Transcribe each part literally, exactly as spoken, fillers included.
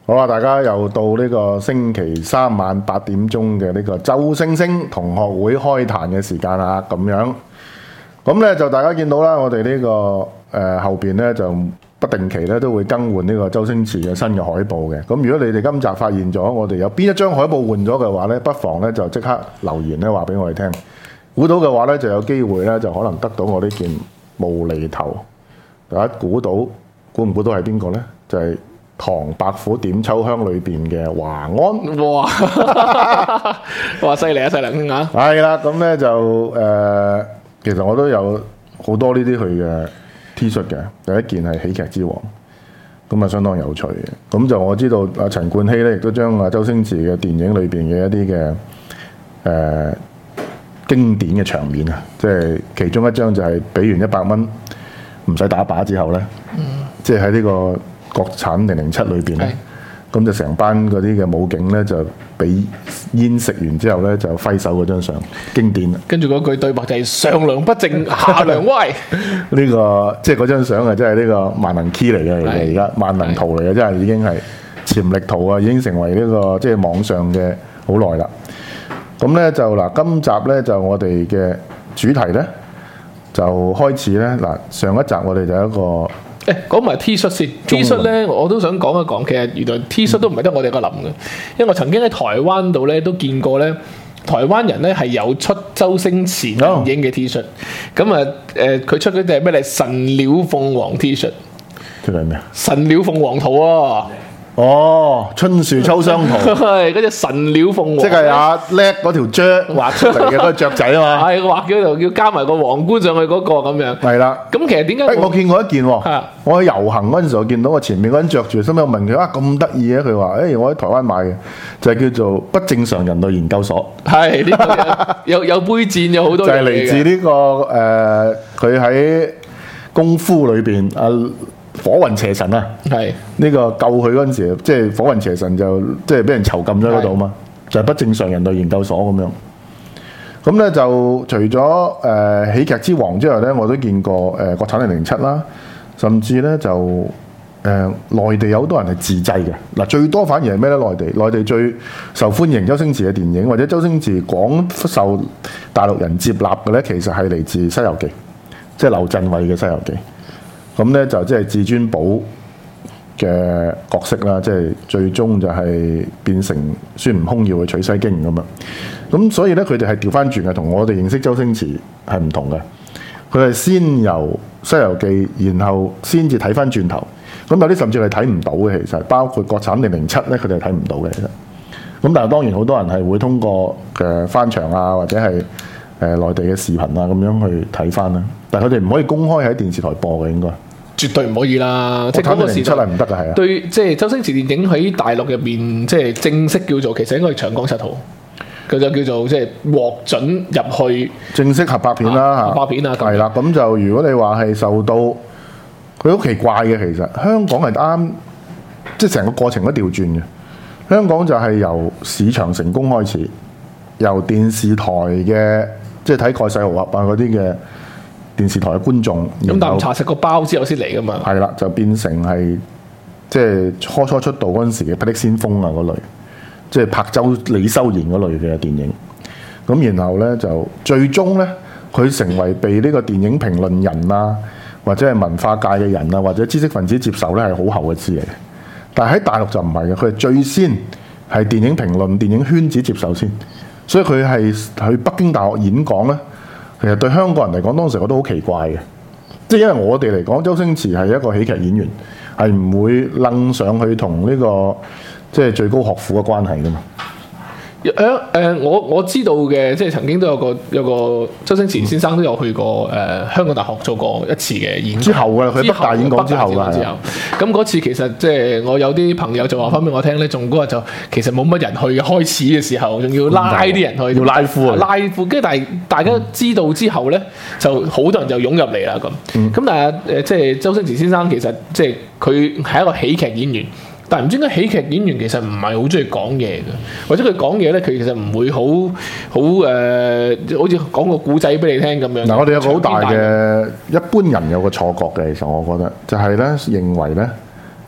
好啊！大家又到呢個星期三晚八點鐘嘅呢個周星星同學會開壇嘅時間啦，咁樣咁咧就大家見到啦，我哋呢、呢個誒、呃、後邊咧就不定期咧都會更換呢個周星馳嘅新嘅海報嘅。咁如果你哋今集發現咗我哋有邊一張海報換咗嘅話咧，不妨咧就即刻留言咧話俾我哋聽。估到嘅話咧就有機會咧就可能得到我呢件無厘頭。大家估到估唔估到係邊個咧？就係、是。唐伯虎點秋香裏邊嘅華安， 哇！哇！犀利啊，犀利啊！ 係啦，咁咧就誒、呃，其實我都有好多呢啲佢嘅 T 恤嘅。第一件係喜劇之王，咁啊相當有趣嘅。咁就我知道阿陳冠希咧，亦都將阿周星馳嘅電影裏邊嘅一啲嘅誒經典嘅場面啊，即係其中一張就係俾完一百蚊唔使打靶之後咧，嗯、即係喺呢個國產零零七裏邊咧，咁就成班嗰啲嘅武警咧就俾煙食完之後咧就揮手嗰張相，經典。 跟住嗰句對白就係上梁不正下梁歪。 呢、這個即係嗰張相啊，真係呢個萬能 key 嚟嘅，而家萬能圖嚟嘅，真係已經係潛力圖啊，已經成為呢、這個即係網上嘅好耐啦。咁咧就嗱，今集咧就我哋嘅主題咧就開始咧嗱，上一集我哋就有一個。 誒講埋 T 恤先 ，T 恤咧我都想講一講，其實原來 T 恤都唔係得我哋個諗嘅，因為我曾經喺台灣度咧都見過咧，台灣人咧係有出周星馳電影嘅 T 恤，咁啊誒佢出嗰隻係咩嚟？神鳥鳳凰 T 恤， 出嚟咩啊？ 神鳥鳳凰圖啊！ 哦，春樹秋霜圖， 係嗰隻神鳥鳳凰， 即係阿叻嗰條雀畫出嚟嘅嗰個雀仔啊嘛， 係畫咗度，要加埋個皇冠上去嗰個咁樣。係啦，咁其實點解？ 誒，我見過一件喎，我去遊行嗰陣時候見到我前面嗰人着住，心諗我問佢啊咁得意嘅，佢話誒我喺台灣買嘅，就係叫做不正常人類研究所。係呢個有有杯戰，有好多就係嚟自呢個誒，佢喺功夫裏邊啊。火雲邪神啊，係呢個救佢嗰陣時，即係火雲邪神就即係俾人囚禁咗嗰度嘛，就係不正常人類研究所咁樣。咁咧就除咗誒、呃、喜劇之王之外咧，我都見過誒、呃、國產零零七啦，甚至咧就誒、呃、內地有好多人係自製嘅。嗱，最多反而係咩咧？內地內地最受歡迎周星馳嘅電影，或者周星馳廣受大陸人接納嘅咧，其實係嚟自《西遊記》，即係劉鎮偉嘅《西遊記》。咁咧就即係至尊寶嘅角色啦，即係最終就係變成孫悟空要去取西經咁啊！咁所以咧，佢哋係調翻轉嘅，同我哋認識周星馳係唔同嘅。佢係先由《西遊記》，然後先至睇翻轉頭。咁有啲甚至係睇唔到嘅，其實包括國產零零七咧，佢哋係睇唔到嘅。其實咁，但係當然好多人係會通過嘅翻牆啊，或者係誒內地嘅視頻啊咁樣去睇翻啦。但係佢哋唔可以公開喺電視台播嘅，應該。絕對唔可以啦！即係嗰個時代出嚟唔得㗎，係啊。對，即係周星馳電影喺大陸入邊，即係正式叫做，其實應該係長江七號，佢就叫做即係獲准入去正式合拍片啦嚇。合拍片啊，係啦。咁就如果你話係受到佢好奇怪嘅，其實香港係啱，即係成個過程都調轉嘅。香港就係由市場成功開始，由電視台嘅即係睇蓋世豪俠啊嗰啲嘅。電視台嘅觀眾咁啖茶食個包之後先嚟噶嘛，係啦，就變成係即係初初出道嗰陣時嘅霹靂先鋒啊嗰類，即係拍周李修賢嗰類嘅電影。咁然後咧就最終咧，佢成為被呢個電影評論人啊，或者係文化界嘅人啊，或者知識分子接受咧係好後嘅事嚟嘅。但係喺大陸就唔係嘅，佢係最先係電影評論、電影圈子接受先，所以佢係去北京大學演講咧。其實對香港人嚟講，當時我都好奇怪嘅，即係因為我哋嚟講，周星馳係一個喜劇演員，係唔會楞上去同呢個即係最高學府嘅關係噶嘛。誒誒、呃，我我知道嘅，即係曾經都有個有個周星馳先生都有去過誒、呃、香港大學做過一次嘅演講。之後嘅佢北大演講之後嘅，咁嗰次其實即係我有啲朋友就話翻俾我聽咧，仲嗰日就其實冇乜人去嘅，開始嘅時候仲要拉啲人去，要拉夫啊，拉夫。跟住但係大家知道之後咧，就好多人就湧入嚟啦咁。咁、嗯、但係誒即係周星馳先生其實即係佢係一個喜劇演員。但係唔知點解喜劇演員其實唔係好中意講嘢嘅，或者佢講嘢咧，佢其實唔會好好誒，好似講個故仔俾你聽咁樣。嗱，我哋有個好大嘅一般人有個錯覺嘅，其實我覺得就係咧認為咧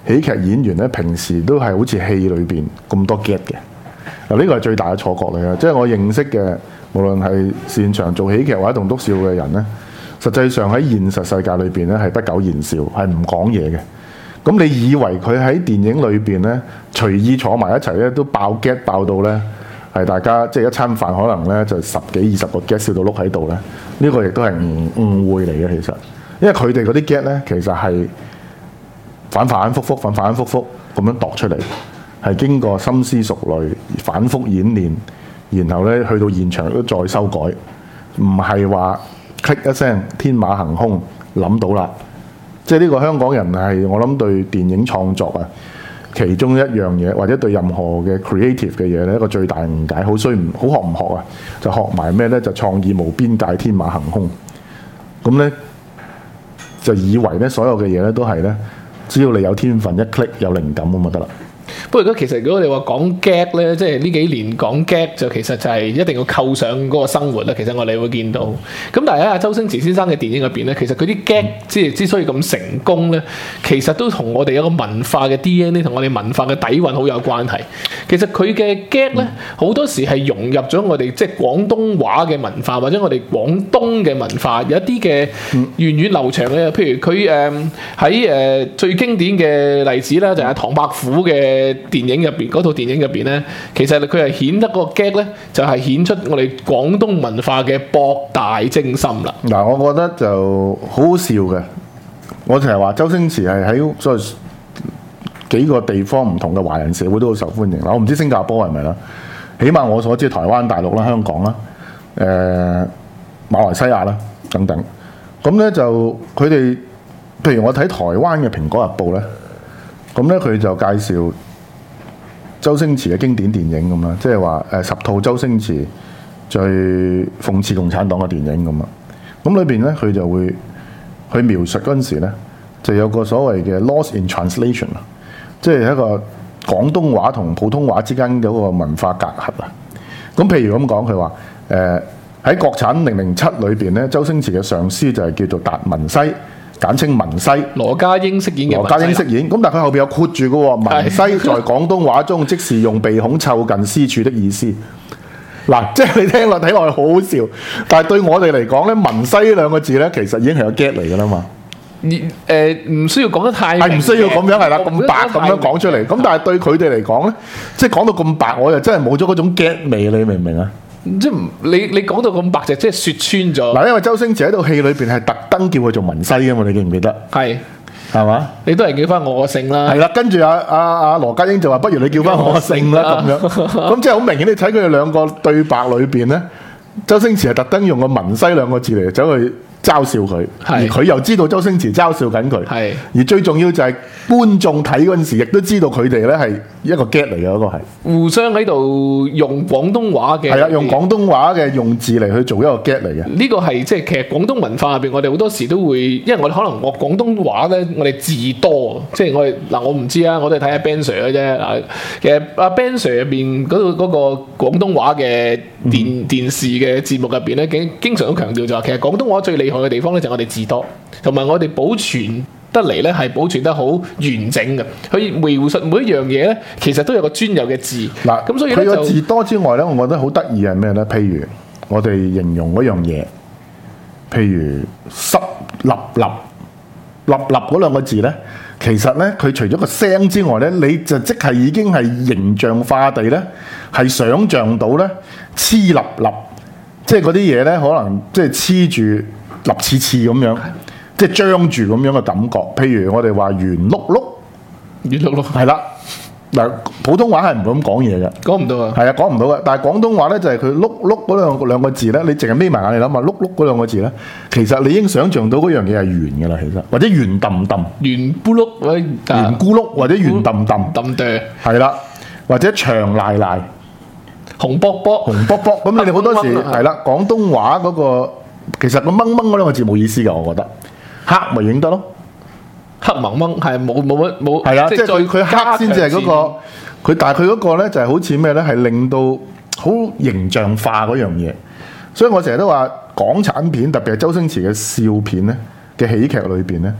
喜劇演員咧平時都係好似戲裏邊咁多 get 嘅。嗱，呢個係最大嘅錯覺嚟嘅，即係我認識嘅，無論係擅長做喜劇或者棟篤笑嘅人咧，實際上喺現實世界裏邊咧係不苟言笑，係唔講嘢嘅。咁你以為佢喺電影裏邊咧隨意坐埋一齊咧都爆 get 爆到咧係大家即係一餐飯可能咧就十幾二十個 get 笑到碌喺度咧？呢個亦都係誤誤會嚟嘅，其實，因為佢哋嗰啲 get 咧其實係反反覆覆、反反覆覆咁樣度出嚟，係經過深思熟慮、反覆演練，然後咧去到現場都再修改，唔係話 click 一聲天馬行空諗到啦。即係呢個香港人係我諗對電影創作啊，其中一樣嘢，或者對任何嘅 creative 嘅嘢咧，一個最大誤解，好衰唔好學唔學啊？就學埋咩咧？就創意無邊界、天馬行空。咁咧就以為咧所有嘅嘢咧都係咧，只要你有天分一 click 有靈感咁就得啦。 不過如果其實如果你話講 gag 咧，即係呢幾年講 gag 就其實就係一定要扣上嗰個生活啦。其實我哋會見到，咁但係喺阿周星馳先生嘅電影入邊咧，其實佢啲 gag 即係之所以咁成功咧，其實都同我哋一個文化嘅 D N A 同我哋文化嘅底蘊好有關係。其實佢嘅 gag 咧好多時係融入咗我哋即係廣東話嘅文化，或者我哋廣東嘅文化有一啲嘅源遠流長嘅，譬如佢誒喺誒最經典嘅例子啦，就係唐伯虎嘅電影入邊，嗰套電影入邊咧，其實佢係顯得個 gag 咧，就係顯出我哋廣東文化嘅博大精深啦。 嗱，我覺得就好好笑嘅。我成日話周星馳係喺所謂幾個地方唔同嘅華人社會都好受歡迎。嗱，我唔知新加坡係咪啦，起碼我所知台灣、大陸啦、香港啦、誒、呃、馬來西亞啦等等。咁咧就佢哋，譬如我睇台灣嘅《蘋果日報》咧，咁咧佢就介紹周星馳嘅經典電影咁啦，即係話誒十套周星馳最諷刺共產黨嘅電影咁啊。咁裏邊咧佢就會去描述嗰陣時咧，就有個所謂嘅 loss in translation 啊，即係一個廣東話同普通話之間嗰個文化隔閡啊。咁譬如咁講，佢話誒喺國產零零七裏邊咧，周星馳嘅上司就係叫做達文西。簡稱文西， 羅家英飾演嘅羅家英飾演，咁但係佢後邊有括住嘅喎，文西在廣東話中即是用鼻孔湊近私處的意思。嗱，即係你聽落睇落去好好笑，但係對我哋嚟講咧，文西呢兩個字咧，其實已經係有 get 嚟㗎啦嘛。 誒唔需要講得太明， 係唔需要咁樣係啦，咁白咁樣講出嚟。咁但係對佢哋嚟講咧，即係講到咁白，我又真係冇咗嗰種 get 味，你明唔明啊？ 即係你你講到咁白就即係説穿咗。嗱， 因為周星馳喺套戲裏邊係特登叫佢做文西㗎嘛，你記唔記得？係係嘛？你都係叫翻我個姓啦。 係啦，跟住阿阿阿羅家英就話：不如你叫翻我個姓啦咁樣。咁即係好明顯，你睇佢哋兩個對白裏邊咧，周星馳係特登用個文西兩個字嚟走去嘲笑佢，而佢又知道周星馳嘲笑緊佢。係，而最重要就係觀眾睇嗰陣時，亦都知道佢哋咧係一個 get 嚟嘅，嗰個係互相喺度用廣東話嘅， 係啊，用廣東話嘅用字嚟去做一個 get 嚟嘅。 呢個係即係其實廣東文化入邊，我哋好多時都會，因為我哋可能我廣東話咧，我哋字多，即係我哋嗱，我唔知啊，我都係睇下 Ben Sir 嘅啫。嗱，其實阿 Ben Sir 入邊嗰度嗰個廣東話嘅電、嗯、電視嘅節目入邊咧，經經常都強調就話，其實廣東話最厲害嘅地方咧就係我哋字多，同埋我哋保存得嚟咧係保存得好完整嘅。佢描述每一樣嘢咧，其實都有個專有嘅字。嗱，咁所以佢個字多之外咧，我覺得好得意係咩咧？譬如我哋形容嗰樣嘢，譬如濕立立立立嗰兩個字咧，其實咧佢除咗個聲之外咧，你就即係已經係形象化地咧，係想像到咧黐立立，即係嗰啲嘢咧，可能即係黐住立刺刺咁樣。即係張住咁樣嘅感覺，譬如我哋話圓碌碌，圓碌碌係啦。嗱，普通話係唔會咁講嘢嘅，講唔到啊。係啊，講唔到嘅。但係廣東話咧就係佢碌碌嗰兩兩個字咧，你淨係眯埋眼你諗下，碌碌嗰兩個字咧，其實你已經想像到嗰樣嘢係圓嘅啦，其實或者圓揼揼，圓咕碌或者圓咕碌或者圓揼揼揼對，係啦，或者長賴賴、紅卜卜、紅卜卜。咁你哋好多時係啦，廣東話嗰個其實個掹掹嗰兩個字冇意思㗎，我覺得。黑咪影得咯，黑蒙蒙係冇冇乜冇，係啦，即係佢佢黑先至係嗰個佢，但係佢嗰個咧就係好似咩咧，係令到好形象化嗰樣嘢。所以我成日都話港產片，特別係周星馳嘅笑片咧嘅喜劇裏邊咧，佢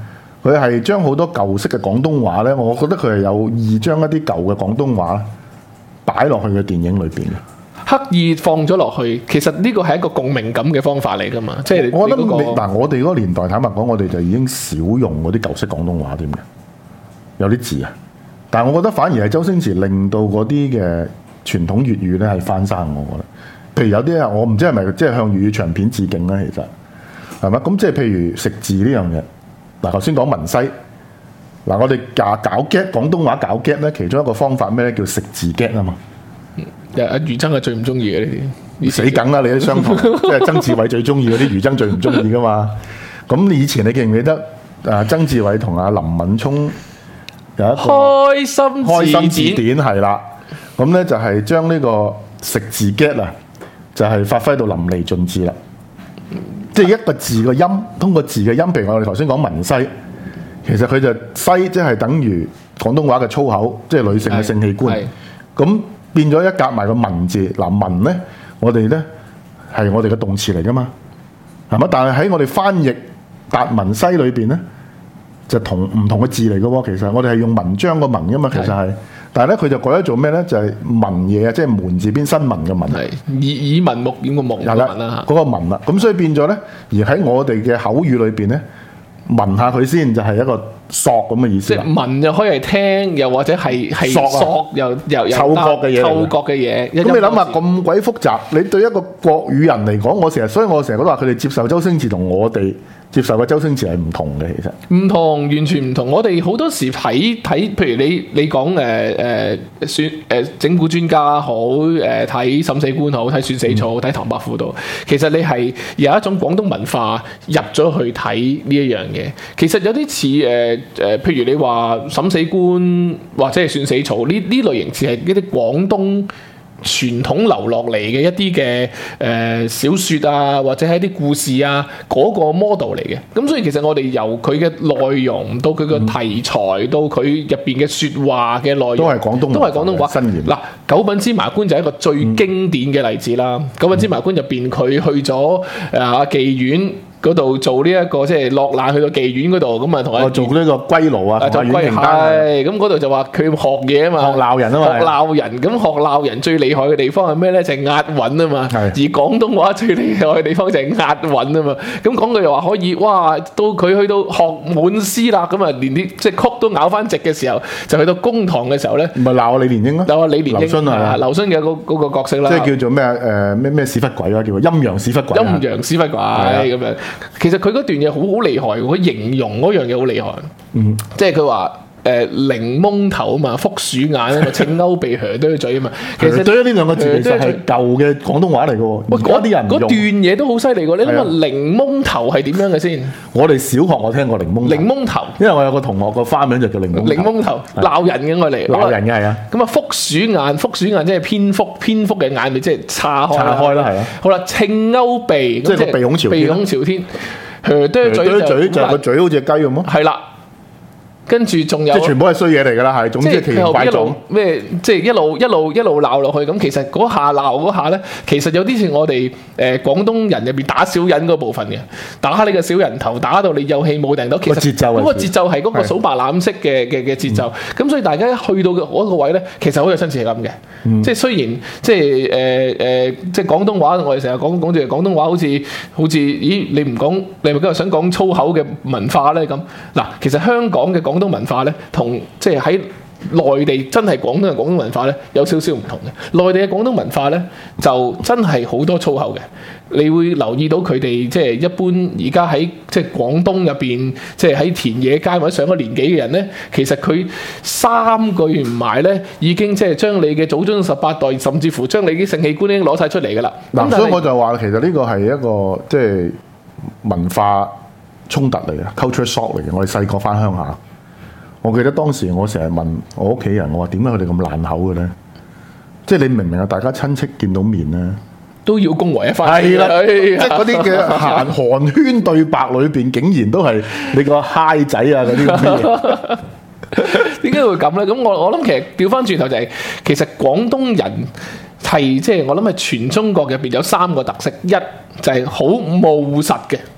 佢係將好多舊式嘅廣東話咧，我覺得佢係有意將一啲舊嘅廣東話擺落去嘅電影裏邊嘅。 刻意放咗落去，其實呢個係一個共鳴感嘅方法嚟㗎嘛。即係我覺得你嗰個嗱，我哋嗰個年代坦白講，我哋就已經少用嗰啲舊式廣東話添嘅，有啲字啊。但係我覺得反而係周星馳令到嗰啲嘅傳統粵語咧係翻生，我覺得。譬如有啲啊，我唔知係咪即係向粵語長片致敬咧，其實係咪？咁即係譬如食字呢樣嘢。嗱，頭先講文西，嗱我哋搞搞 get 廣東話搞 get 咧，其中一個方法咩咧？叫食字 get 啊嘛。 阿余爭係最唔中意嘅呢啲， 死梗啦！你啲相同，即係曾志偉最中意嗰啲，余爭最唔中意噶嘛。咁以前你記唔記得啊？曾志偉同阿林敏聰有一個開心開心字字典典係啦。咁咧就係將呢個食字 get 啊，就係發揮到淋漓盡致啦。即係一個字嘅音，通過字嘅音，譬如我哋頭先講文西，其實佢就西即係等於廣東話嘅粗口，即係女性嘅性器官。咁變咗一夾埋個文字，嗱文咧，我哋咧係我哋嘅動詞嚟噶嘛，係嘛？但係喺我哋翻譯達文西裏邊咧，就同唔同嘅字嚟嘅喎。其實我哋係用文章個文噶嘛，其實係，但係咧佢就改咗做咩咧？就係、是、文嘢啊，即係門字邊新聞嘅文， 以以文目點個目嘅文啦嗰個文啦。咁所以變咗咧，而喺我哋嘅口語裏邊咧，聞下佢先就係一個索咁嘅意思啦。 即係聞又可以係聽，又或者係係索啊索又又又嗅覺嘅嘢嚟嘅嗅覺嘅嘢。 咁你諗下咁鬼複雜，你對一個國語人嚟講，我成日，所以我成日都話佢哋接受周星馳同我哋接受嘅周星馳係唔同嘅，其實唔同，完全唔同。我哋好多時睇睇，譬如你你講誒誒算誒整蠱專家好，誒睇審死官好，睇算死草，睇唐伯虎都，其實你係有一種廣東文化入咗去睇呢一樣嘢。其實有啲似誒誒，譬如你話審死官或者係算死草呢呢類型似係一啲廣東傳統流落嚟嘅一啲嘅誒小説啊，或者係一啲故事啊，嗰、那個 model 嚟嘅。咁所以其實我哋由佢嘅內容到佢嘅題材，嗯、到佢入邊嘅説話嘅內容， 都係廣東， 都係廣東話。 新言嗱，九品芝麻官就係一個最經典嘅例子啦。嗯、九品芝麻官入邊佢去咗誒阿妓院嗰度做呢、這、一個即係落難去到妓院嗰度，咁啊同阿做呢個歸奴啊， 做歸係咁嗰度就話佢學嘢啊嘛， 學鬧人啊嘛， 學鬧人咁學鬧人最厲害嘅地方係咩咧？就係、是、押韻啊嘛。而廣東話最厲害嘅地方就係押韻啊嘛。咁講句又話可以，哇！到佢去到學滿詩啦，咁啊連啲即係曲都咬翻直嘅時候，就去到公堂嘅時候咧， 唔係鬧李蓮英咯， 鬧李蓮英， 劉勳啊， 劉勳嘅嗰嗰個角色啦， 即係叫做咩誒咩咩屎忽鬼啊，叫做陰陽屎忽鬼， 陰陽屎忽鬼咁樣。其實佢嗰段嘢好好厲害，佢形容嗰樣嘢好厲害。嗯，即係佢話誒檸檬頭啊嘛，福鼠眼啊嘛，青勾鼻噥對嘴啊嘛。其實對呢兩個字其實係舊嘅廣東話嚟嘅喎。喂，嗰啲人嗰段嘢都好犀利喎。你諗下檸檬頭係點樣嘅先？ 我哋小學我聽過檸檬檸檬頭， 因為我有個同學個花名就叫檸檬。 檸檬頭鬧人嘅我嚟， 鬧人嘅係啊。 咁啊，福鼠眼，福鼠眼即係蝙蝠，蝙蝠嘅眼咪即係叉開， 叉開啦，係啊。 好啦，青勾鼻， 即係個鼻孔朝天， 鼻孔朝天。噥對嘴就嘴就係個嘴好似雞咁咯， 係啦，跟住仲有即係全部係衰嘢嚟㗎啦，係總之奇形怪狀咩？即係一路一路一路鬧落去咁，其實嗰下鬧嗰下咧，其實有啲似我哋誒廣東人入邊打小人嗰部分嘅，打你個小人頭，打到你有氣冇定到，其實節奏嗰個節奏係嗰個數白欖式嘅嘅嘅節奏，咁、嗯、所以大家一去到嗰個位咧，其實好有親切感嘅。嗯、即係雖然即係誒誒，即係廣東話，我哋成日講講住廣東話好，好似好似咦？你唔講，你係咪今日想講粗口嘅文化咧？咁嗱，其實香港嘅廣東文化咧，同即係喺內地真係廣東嘅廣東文化咧，有少少唔同嘅。內地嘅廣東文化咧，就真係好多粗口嘅。你會留意到佢哋即係一般而家喺即係廣東入邊，即係喺田野街或者上咗年紀嘅人咧，其實佢三句唔埋咧，已經即係將你嘅祖宗十八代，甚至乎將你啲性器官已經攞晒出嚟㗎啦。 嗱，所以我就話其實呢個係一個即係文化衝突嚟嘅 culture shock 嚟嘅。我哋細個翻鄉下，我記得當時我成日問我屋企人，我話點解佢哋咁爛口嘅咧？即係你明唔明啊？大家親戚見到面咧，都要恭維一番。係啦，即係嗰啲嘅寒寒暄對白裏邊，竟然都係你個嗨仔啊嗰啲咁嘅嘢。 點解會咁咧？咁我我諗其實調翻轉頭就係、是，其實廣東人係即係我諗係全中國入邊有三個特色，一就係好務實嘅。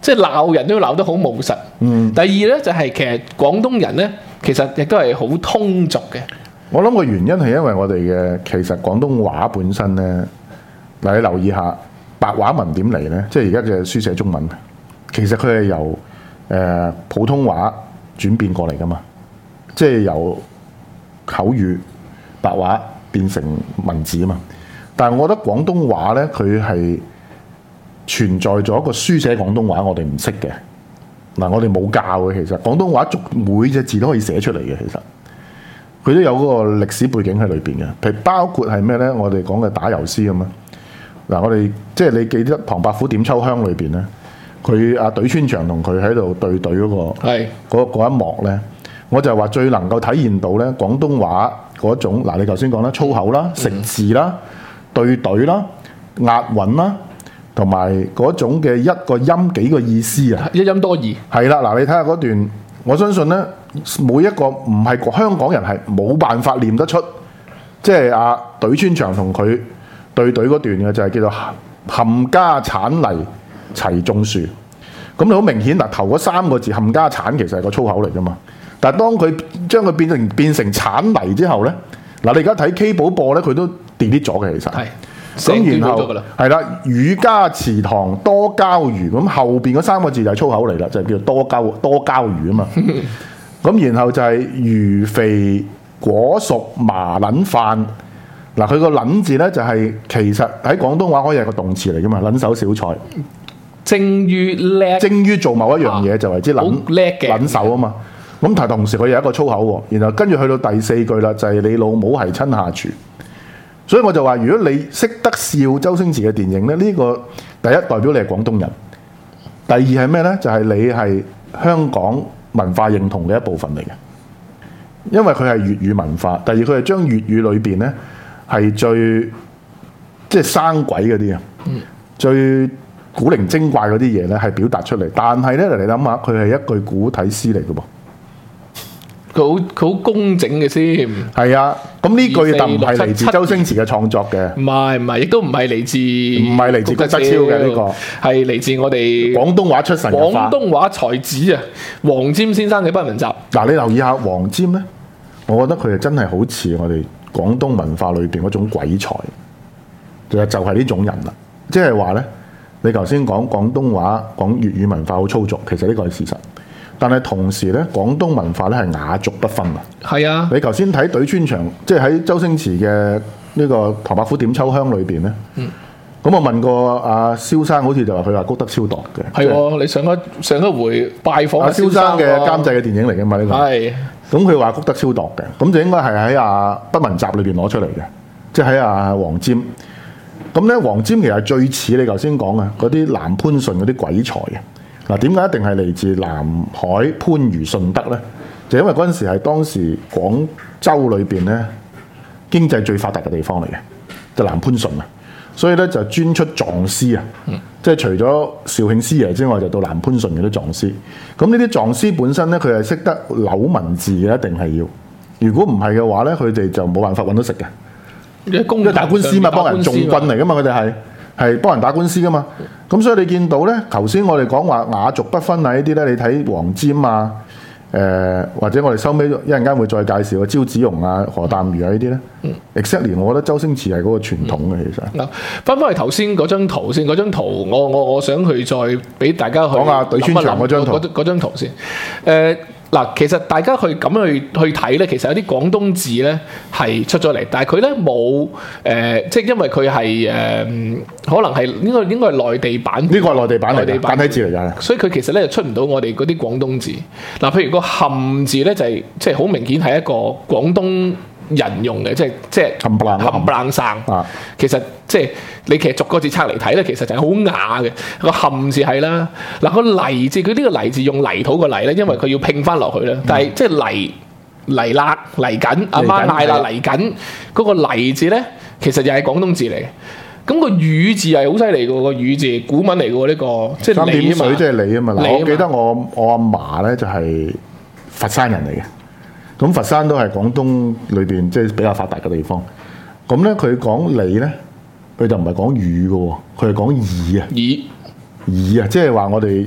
即係鬧人都要鬧得好務實。 嗯。 第二咧就係、是、其實廣東人咧，其實亦都係好通俗嘅。 我諗個原因係因為我哋嘅其實廣東話本身咧，嗱你留意下白話文點嚟咧，即係而家嘅書寫中文，其實佢係由誒、呃、普通話轉變過嚟噶嘛，即係由口語白話變成文字啊嘛。但係我覺得廣東話咧，佢係存在咗一個書寫廣東話，我哋唔識嘅。嗱，我哋冇教嘅，其實廣東話逐每隻字都可以寫出嚟嘅，其實佢都有嗰個歷史背景喺裏邊嘅。譬如包括係咩咧？我哋講嘅打油詩咁啊。嗱，我哋即係你記得唐伯虎點秋香裏邊咧，佢阿對穿腸同佢喺度對對嗰、嗰個係嗰嗰一幕咧，我就話最能夠體現到咧廣東話嗰種嗱，你頭先講啦，粗口啦、食字啦、對對啦、押韻啦，同埋嗰種嘅一個音幾個意思啊， 一音多義。 係啦，嗱，你睇下嗰段，我相信咧，每一個唔係香港人係冇辦法念得出，即係阿對穿腸同佢對對嗰段嘅就係叫做冚家鏟泥齊種樹。咁你好明顯嗱，頭嗰三個字冚家鏟其實係個粗口嚟噶嘛，但係當佢將佢變成變成鏟泥之後咧，嗱你而家睇 K 寶播咧，佢都 delete 咗嘅其實。 係。 咁然後係啦，儒家祠堂多膠魚，咁後邊嗰三個字就係粗口嚟啦，就係叫做多膠多膠魚啊嘛。咁然後就係魚肥果熟麻撚飯。嗱，佢個撚字咧就係其實喺廣東話可以係個動詞嚟噶嘛，撚手小菜。 精於叻， 精於做某一樣嘢就為之撚叻嘅撚手啊嘛。咁但係同時佢有一個粗口喎，然後跟住去到第四句啦，就係、是、你老母係親下廚。所以我就話，如果你識得笑周星馳嘅電影咧，呢、這個第一代表你係廣東人，第二係咩咧？就係、是、你係香港文化認同嘅一部分嚟嘅，因為佢係粵語文化。第二佢係將粵語裏邊咧係最即係生鬼嗰啲啊，嗯、最古靈精怪嗰啲嘢咧係表達出嚟。但係咧，你諗下，佢係一句古體詩嚟嘅噃。 佢好佢好工整嘅先， 係啊，咁呢句就唔係嚟自周星馳嘅創作嘅， 唔係唔係，亦都唔係嚟自唔係嚟自谷德超嘅呢個， 係嚟自我哋廣東話出神入化， 廣東話才子啊，黃霑先生嘅不文集。嗱， 你留意下黃霑咧，我覺得佢係真係好似我哋廣東文化裏邊嗰種鬼才，就就係呢種人啦。即係話咧，你頭先講廣東話講粵語文化好粗俗，其實呢個係事實。但係同時咧，廣東文化咧係雅俗不分啊！ 係啊！ 你頭先睇對穿腸，即係喺周星馳嘅呢個《唐伯虎點秋香》裏邊咧。嗯。咁我問過阿蕭生，好似就話佢話谷德超度嘅。係喎，你上一上一回拜訪阿蕭生嘅監製嘅電影嚟嘅嘛？呢個係。咁佢話谷德超度嘅，咁就應該係喺阿不文集裏邊攞出嚟嘅，即係喺阿黃霑。咁咧，黃霑其實最似你頭先講嘅嗰啲南潘順嗰啲鬼才嘅。嗱，點解一定係嚟自南海、番禺、順德咧？就因為嗰陣時係當時廣州裏邊咧經濟最發達嘅地方嚟嘅，就南潘順啊，所以咧就專出狀師啊，嗯、即係除咗肇慶師爺之外，就到南潘順嘅啲狀師。咁呢啲狀師本身咧，佢係識得扭文字嘅，一定係要。如果唔係嘅話咧，佢哋就冇辦法揾到食嘅。因為打官司嘛，幫人眾軍嚟噶嘛，佢哋係。係幫人打官司噶嘛，咁所以你見到咧，頭先我哋講話雅俗不分啊呢啲咧，你睇黃霑啊，誒、呃、或者我哋收尾一陣間會再介紹嘅招子龍啊、何淡如啊呢啲咧，exactly我覺得周星馳係嗰個傳統嘅其實。嗱、嗯， 翻返去頭先嗰張圖先，嗰張圖我我我想去再俾大家去講下對穿腸嗰張圖， 嗰張圖先，誒、呃。嗱，其實大家去咁去去睇咧，其實有啲廣東字咧係出咗嚟，但係佢咧冇誒，即係因為佢係誒，可能係應該應該係內地版， 呢個係內地版嚟嘅簡體字嚟㗎， 所以佢其實咧就出唔到我哋嗰啲廣東字。嗱，譬如個冚字咧就係即係好明顯係一個廣東人用嘅，即係即係冚唪唥冚唪唥生。啊，其實即係你其實逐個字拆嚟睇咧，其實就係好雅嘅。個冚字係啦，嗱個泥字佢呢個泥字用泥土個泥咧，因為佢要拼翻落去咧。但係即係泥泥辣嚟緊，阿媽嗌啦嚟緊嗰個泥字咧，其實又係廣東字嚟嘅。咁個雨字係好犀利嘅喎，個雨字古文嚟嘅喎呢個，即係三點水即係你啊嘛。嗱，我記得我我阿嫲咧就係佛山人嚟嘅。咁佛山都係廣東裏邊即係比較發達嘅地方。咁咧佢講你咧，佢就唔係講語嘅喎，佢係講耳啊。 耳耳啊，即係話我哋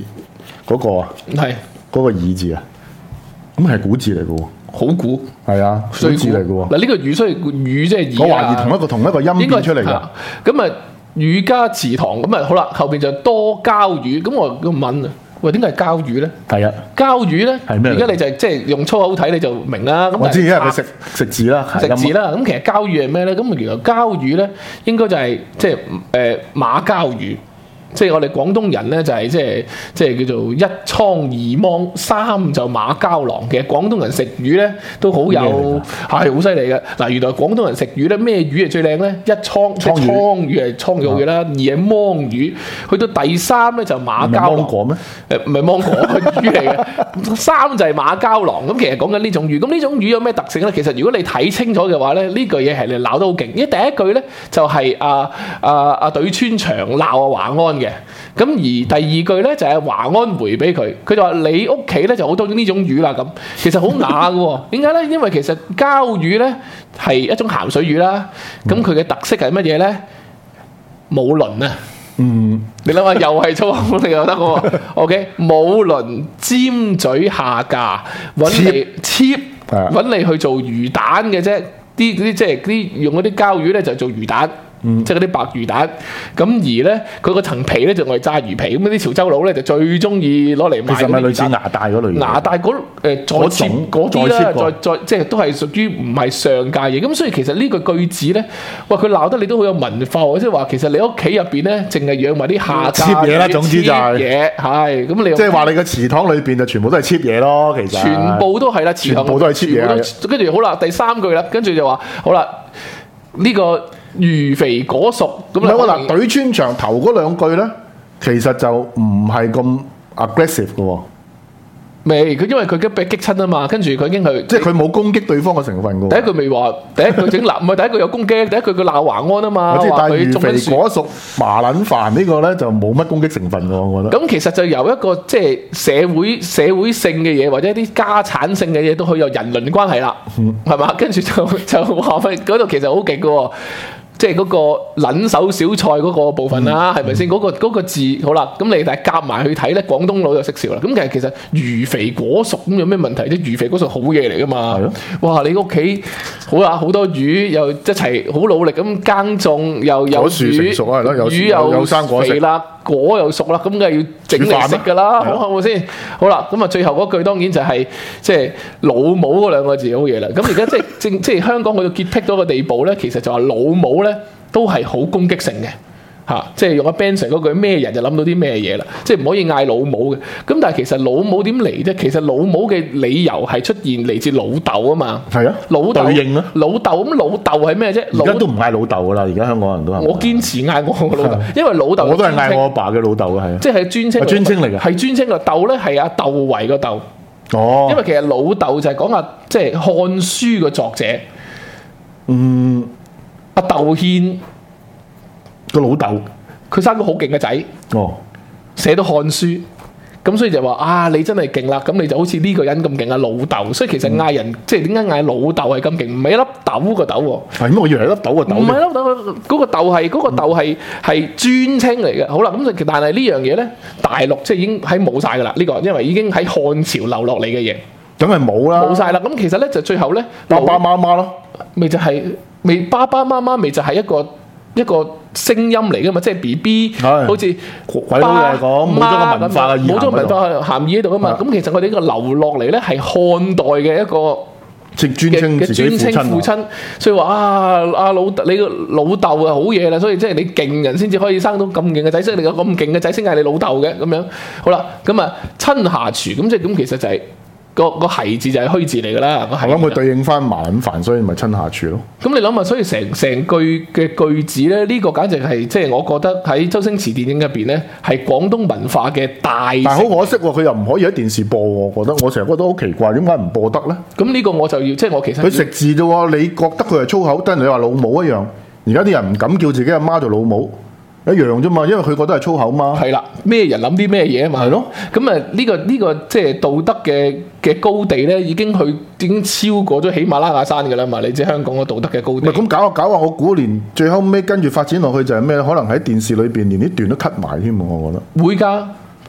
嗰個啊， 係嗰個耳字啊，咁係古字嚟嘅喎。 好古， 係啊，古字嚟嘅喎。 嗱呢個乳所以乳即係我耳啊。 懷疑同一個同一個音變出嚟㗎。 咁啊，乳加祠堂咁啊，好啦，後邊就多膠乳。咁我咁問啊，喂，點解係膠乳咧？係啊， 膠乳咧， 係咩嚟？ 而家你就即係用粗口睇你就明啦。咁我知，因為佢食食字啦， 食字啦。咁其實膠乳係咩咧？咁原來膠乳咧應該就係即係誒馬膠乳。即係我哋廣東人咧，就係即係即係叫做一倉二芒三就馬膠囊。其實廣東人食魚咧都好有係好犀利嘅。嗱，原來廣東人食魚咧咩魚係最靚咧？一倉即係倉魚係倉肉嘅啦，二係芒魚，去到第三咧就馬膠囊。 芒果咩？ 誒唔係芒果係魚嚟嘅。三就係馬膠囊。咁其實講緊呢種魚，咁呢種魚有咩特性咧？其實如果你睇清楚嘅話咧，呢句嘢係你鬧得好勁。因為第一句咧就係阿阿阿對穿腸鬧阿華安嘅，咁而第二句咧就係華安回俾佢，佢就話你屋企咧就好多呢種魚啦咁，其實好雅嘅喎。點解咧？因為其實膠魚咧係一種鹹水魚啦，咁佢嘅特色係乜嘢咧？冇鱗啊！嗯，你諗下又係粗口你又得喎。OK， 冇鱗尖嘴下架，揾你 cheap， 揾你去做魚蛋嘅啫。啲啲即係啲用嗰啲膠魚咧就做魚蛋。嗯、即係嗰啲白魚蛋，咁而咧佢個層皮咧就係炸魚皮，咁啲潮州佬咧就最中意攞嚟賣。其實咪類似牙帶嗰類嘢？牙帶嗰誒再切嗰啲啦，再再即係都係屬於唔係上價嘢。咁所以其實呢個句子咧，哇佢鬧得你都好有文化喎，即係話其實你屋企入邊咧，淨係養埋啲下價 cheap 嘢啦，總之就係嘢係咁你。即係話你個祠堂裏邊就全部都係 cheap 嘢咯，其實。 全部都係啦，祠堂全部都係 cheap 嘢。 跟住好啦，第三句啦，跟住就話好啦，呢、這個。魚肥果熟咁樣嗱，對穿牆頭嗰兩句咧，其實就唔係咁 aggressive 嘅喎。 未，佢因為佢驚俾激親啊嘛，跟住佢已經係即係佢冇攻擊對方嘅成分嘅。 第一句未話，第一句整鬧，唔係第一句有攻擊，第一句佢鬧華安啊嘛。 話佢魚肥果熟麻撚飯呢個咧就冇乜攻擊成分喎，我覺得。 咁其實就由一個即係社會社會性嘅嘢，或者啲家產性嘅嘢，都可以有人倫關係啦，係嘛、嗯？跟住就就話翻嗰度其實好勁嘅喎。即係嗰個撚手小菜嗰個部分啦，係咪先？嗰個嗰個字好啦，咁你但係夾埋去睇咧，廣東佬就識笑啦。咁其實其實魚肥果熟咁有咩問題啫？魚肥果熟好嘢嚟噶嘛？係咯。哇！你屋企好啊，好多魚又一齊好努力咁耕種，又有樹成熟啊，係咯，有魚又有生果食啦，果又熟啦，咁梗係要整嚟食㗎啦，好係咪先？好啦，咁啊最後嗰句當然就係即係老母嗰兩個字好嘢啦。咁而家即係正即係香港去到潔癖到個地步咧，其實就話老母咧。都係好攻擊性嘅嚇，即係用阿 Benson 嗰句咩人就諗到啲咩嘢啦，即係唔可以嗌老母嘅。咁但係其實老母點嚟啫？其實老母嘅理由係出現嚟自老豆啊嘛。係啊，老豆應啊，老豆咁老豆係咩啫？而家都唔嗌老豆噶啦，而家香港人都係。我堅持嗌我個老豆，因為老豆我都係嗌我阿爸嘅老豆嘅係。即係專稱，專稱嚟嘅，係專稱個豆咧係阿竇唯個竇。哦，因為其實老豆就係講阿即係《漢書》嘅作者。嗯。阿竇憲個老豆，佢生個好勁嘅仔，哦，寫到漢書，咁所以就話啊，你真係勁啦，咁你就好似呢個人咁勁啊，老豆。所以其實嗌人、嗯、即係點解嗌老豆係咁勁？唔係一粒豆個豆喎，係咩？我以為係粒豆個豆，唔係粒豆，嗰個豆係嗰個豆係係專稱嚟嘅。好啦，咁但係呢樣嘢咧，大陸即係已經喺冇晒噶啦，呢、這個因為已經喺漢朝流落嚟嘅嘢，梗係冇啦，冇晒啦。咁其實咧就最後咧，爸爸媽媽咯，咪就係、是。未爸爸媽媽咪就係一個一個聲音嚟噶嘛，即係 B B， 好似鬼佬嚟講，冇咗個文化嘅冇咗個文化含義喺度啊嘛。咁其實我哋呢個流落嚟咧係漢代嘅一個即專稱自己父親，父親，所以話啊阿老你個老豆啊好嘢啦，所以即係你勁人先至可以生到咁勁嘅仔，即係你有咁勁嘅仔先嗌你老豆嘅咁樣。好啦，咁啊親下廚咁即係咁，其實就係、是。個個係字就係虛字嚟㗎啦，我諗佢對應翻麻撚煩，所以咪親下廚咯。咁你諗下，所以成成句嘅句子咧，呢、這個簡直係即係我覺得喺周星馳電影入邊咧，係廣東文化嘅大。但係好可惜喎，佢又唔可以喺電視播喎。我覺得我成日覺得好奇怪，點解唔播得咧？咁呢個我就要即係、就是、我其實佢食字啫喎，你覺得佢係粗口，跟住你話老母一樣。而家啲人唔敢叫自己阿媽做老母。一樣啫嘛，因為佢覺得係粗口嘛。係啦，咩人諗啲咩嘢啊嘛。係咯。咁啊，呢個呢個即係道德嘅嘅高地咧，已經去已經超過咗喜馬拉雅山㗎啦嘛。你知香港嘅道德嘅高地。唔係咁搞下搞下，我估連最後尾跟住發展落去就係咩？可能喺電視裏邊連啲段都 cut 埋添喎，我覺得。會㗎，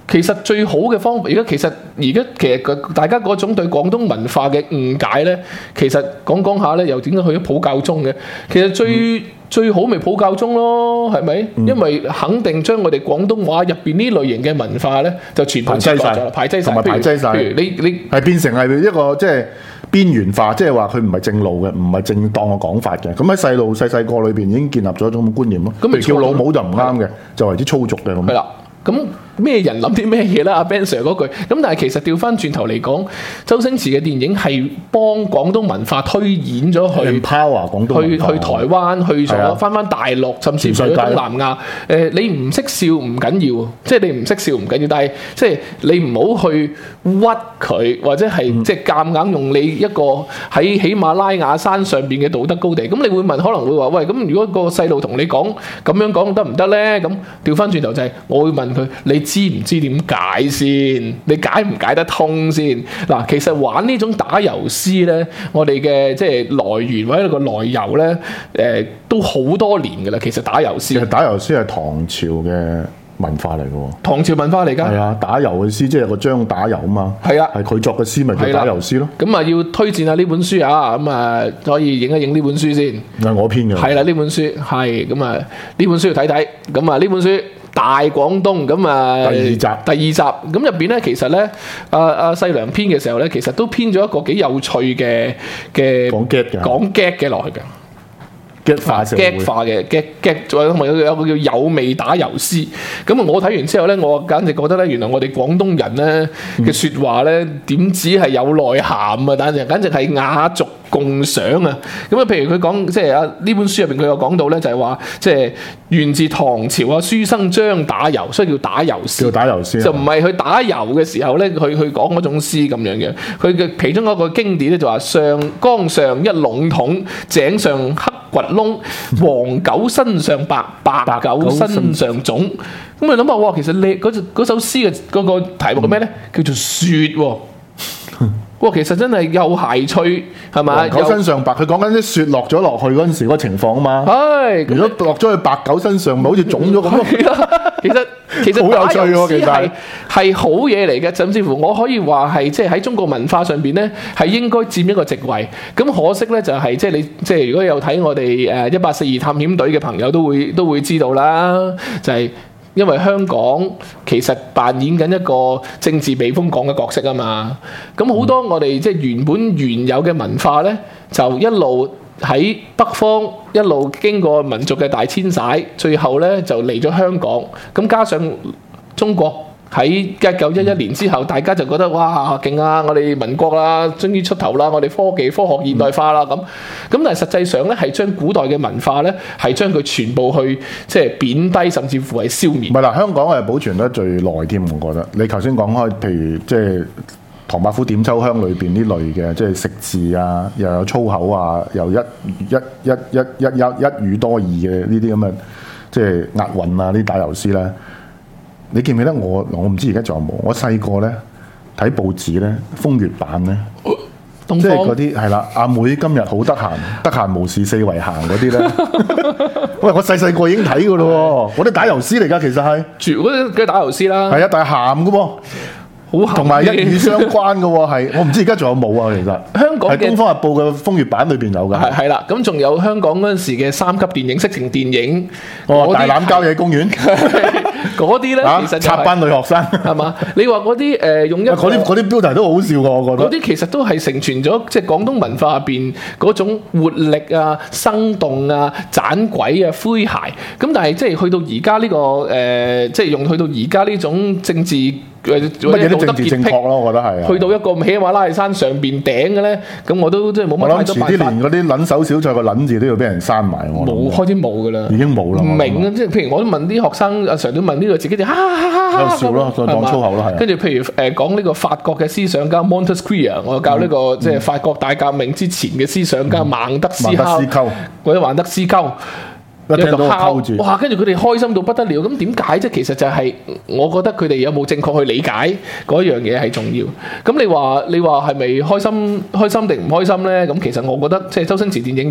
其實最好嘅方法，而家其實而家其實個大家嗰種對廣東文化嘅誤解咧，其實講講下咧，又點解去咗普教中嘅？其實最、嗯、最好咪普教中咯，係咪？嗯、因為肯定將我哋廣東話入邊呢類型嘅文化咧，就全部切割咗啦，排擠晒， 同埋排擠晒。 譬如你你係變成係一個即係邊緣化，即係話佢唔係正路嘅，唔係正當嘅講法嘅。咁喺細路細細個裏邊已經建立咗一種觀念咯。咁咪叫老母就唔啱嘅，就為之粗俗嘅咁。係啦。 咁咩人諗啲咩嘢啦？阿 Ben Sir 嗰句，咁但係其實調翻轉頭嚟講，周星馳嘅電影係幫廣東文化推演咗去 empower 廣東文化， 去去台灣，去咗翻翻大陸，甚至去東南亞。誒、呃，你唔識笑唔緊要，即係你唔識笑唔緊要，但係即係你唔好去屈佢，或者係、嗯、即係夾硬用你一個喺喜馬拉雅山上邊嘅道德高地。咁你會問，可能會話喂，咁如果個細路同你講咁樣講得唔得咧？咁調翻轉頭就係、是、我會問佢，你知唔知點解先？你解唔解得通先？嗱，其實玩呢種打油詩咧，我哋嘅即係來源或者個來由咧，誒、呃、都好多年㗎啦。其實打油詩， 其實打油詩係唐朝嘅文化嚟嘅喎。 唐朝文化嚟㗎。係啊， 打油嘅詩即係個張打油啊嘛。係啊，係佢作嘅詩咪叫打油詩咯。咁啊， 要推薦下呢本書啊，咁啊可以影一影呢本書先。 係我編嘅。係啦， 呢本書係咁啊，呢本書要睇睇。咁啊，呢本書。大廣東咁啊，第二集，第二集咁入邊咧，其實咧，阿阿細良編嘅時候咧，其實都編咗一個幾有趣嘅嘅講 get 嘅講 get 嘅落去嘅。 激化社會， 激化嘅激激，仲有有有個叫有味打油詩。咁啊，我睇完之後咧，我簡直覺得咧，原來我哋廣東人咧嘅説話咧，點止係有內涵啊，但係簡直係雅俗共賞啊！咁啊，譬如佢講即係啊呢本書入邊佢有講到咧，就係話即係源自唐朝啊書生張打油，所以叫打油詩。叫打油詩，就唔係佢打油嘅時候咧，佢去講嗰種詩咁樣嘅。佢嘅其中一個經典咧就話：上江上一籠統，井上黑掘窿，黃狗身上白，白狗身上腫。咁你諗下，哇！其實你嗰嗰首詩嘅嗰個題目係咩咧？叫做雪喎。哇！其實真係又諧趣，係咪？黃狗身上白，佢講緊啲雪落咗落去嗰陣時嗰個情況啊嘛。係。如果落咗去白狗身上，咪好似腫咗咁咯。其實其實好有趣喎，其實係好嘢嚟嘅，甚至乎我可以話係即係喺中國文化上邊咧，係應該佔一個席位。咁可惜咧，就係即係你即係如果有睇我哋誒一八四二探險隊嘅朋友都會都會知道啦，就係、是。因為香港其實扮演緊一個政治避風港嘅角色啊嘛，咁好多我哋即係原本原有嘅文化呢，就一路喺北方一路經過民族嘅大遷徙，最後呢就嚟咗香港，咁加上中國。喺一九一一年之後，大家就覺得哇勁啊！我哋民國啦，終於出頭啦！我哋科技科學現代化啦咁。咁但係實際上咧，係將古代嘅文化咧，係將佢全部去即係貶低，甚至乎係消滅。唔係啦，香港係保存得最耐添，我覺得。你頭先講開，譬如即係唐伯虎點秋香裏邊呢類嘅，即係食字啊，又有粗口啊，又一一一一一一一語多義嘅呢啲咁嘅，即係押韻啊，呢啲打油詩咧。你記唔記得我？我唔知而家仲有冇。我細個咧睇報紙咧，風月版咧，即係嗰啲係啦。阿妹今日好得閒，得閒無事四圍行嗰啲咧。喂，我細細個已經睇噶咯喎，嗰啲打油詩嚟㗎，其實係絕嗰啲嘅打油詩啦。係啊，但係鹹㗎喎。同埋一語相關嘅喎，係我唔知而家仲有冇啊？其實香港嘅《東方日報》嘅風月版裏邊有㗎。係係啦，咁仲有香港嗰陣時嘅三級電影、色情電影，哦，大欖郊野公園嗰啲咧，其實插班女學生係嘛？你話嗰啲誒用一嗰啲嗰啲標題都好笑㗎，我覺得嗰啲其實都係承傳咗即係廣東文化入邊嗰種活力啊、生動啊、盞鬼啊、詼諧。咁但係即係去到而家呢個誒，即係用去到而家呢種政治。乜嘢都政治正確咯，我覺得係。去到一個喜馬拉雅山上邊頂嘅咧，咁我都即係冇乜太多辦法。我諗遲啲連嗰啲撚手小菜個撚字都要俾人刪埋。冇，開始冇噶啦。已經冇啦。唔明啊！即係譬如我都問啲學生，阿常都問呢個自己就哈哈哈哈。有笑咯，再講粗口咯，係。跟住譬如誒講呢個法國嘅思想家 Montesquieu，我教呢個即係法國大革命之前嘅思想家孟德斯鳩，或者孟德斯鳩。一聽到拋住，哇！跟住佢哋開心到不得了。咁點解啫？其實就係我覺得佢哋有冇正確去理解嗰樣嘢係重要。咁你話你話係咪開心開心定唔開心咧？咁其實我覺得即係周星馳電影就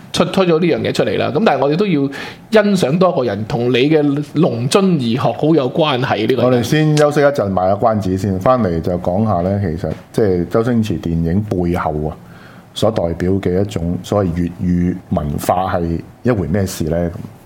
出推咗呢樣嘢出嚟啦。咁但係我哋都要欣賞多一個人同你嘅龍津義學好有關係呢個人。 我哋先休息一陣，賣個關子先，翻嚟就講下咧，其實即係周星馳電影背後啊，所代表嘅一種所謂粵語文化係一回咩事咧？